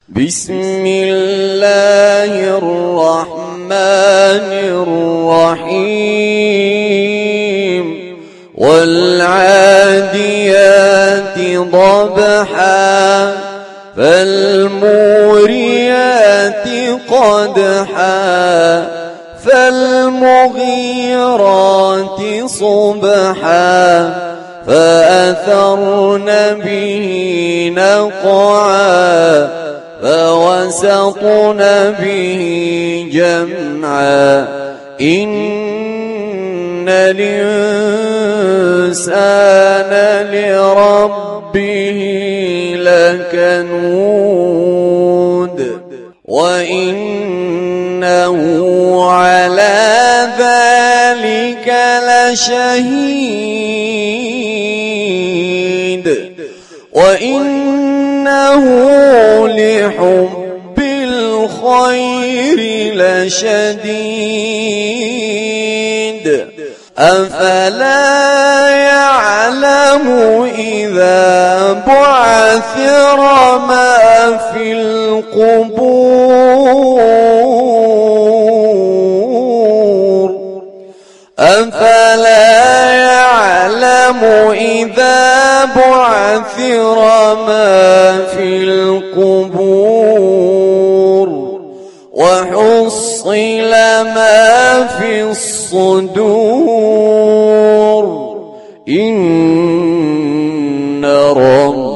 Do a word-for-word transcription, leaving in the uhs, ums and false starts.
بسم الله الرحمن الرحيم والعاديات ضبحا فالموريات قدحا فالمغيرات صبحا فأثرن به نقعا فوسطن به جمعا إن الإنسان لربه لكنود وإنه على ذلك لشهيد وإنه لحب الخير لشديد أفلا يعلم إذا بعثر ما في القبور أفلا يعلم إذا بعثر ما في القبور وحصل ما في الصدور إن رب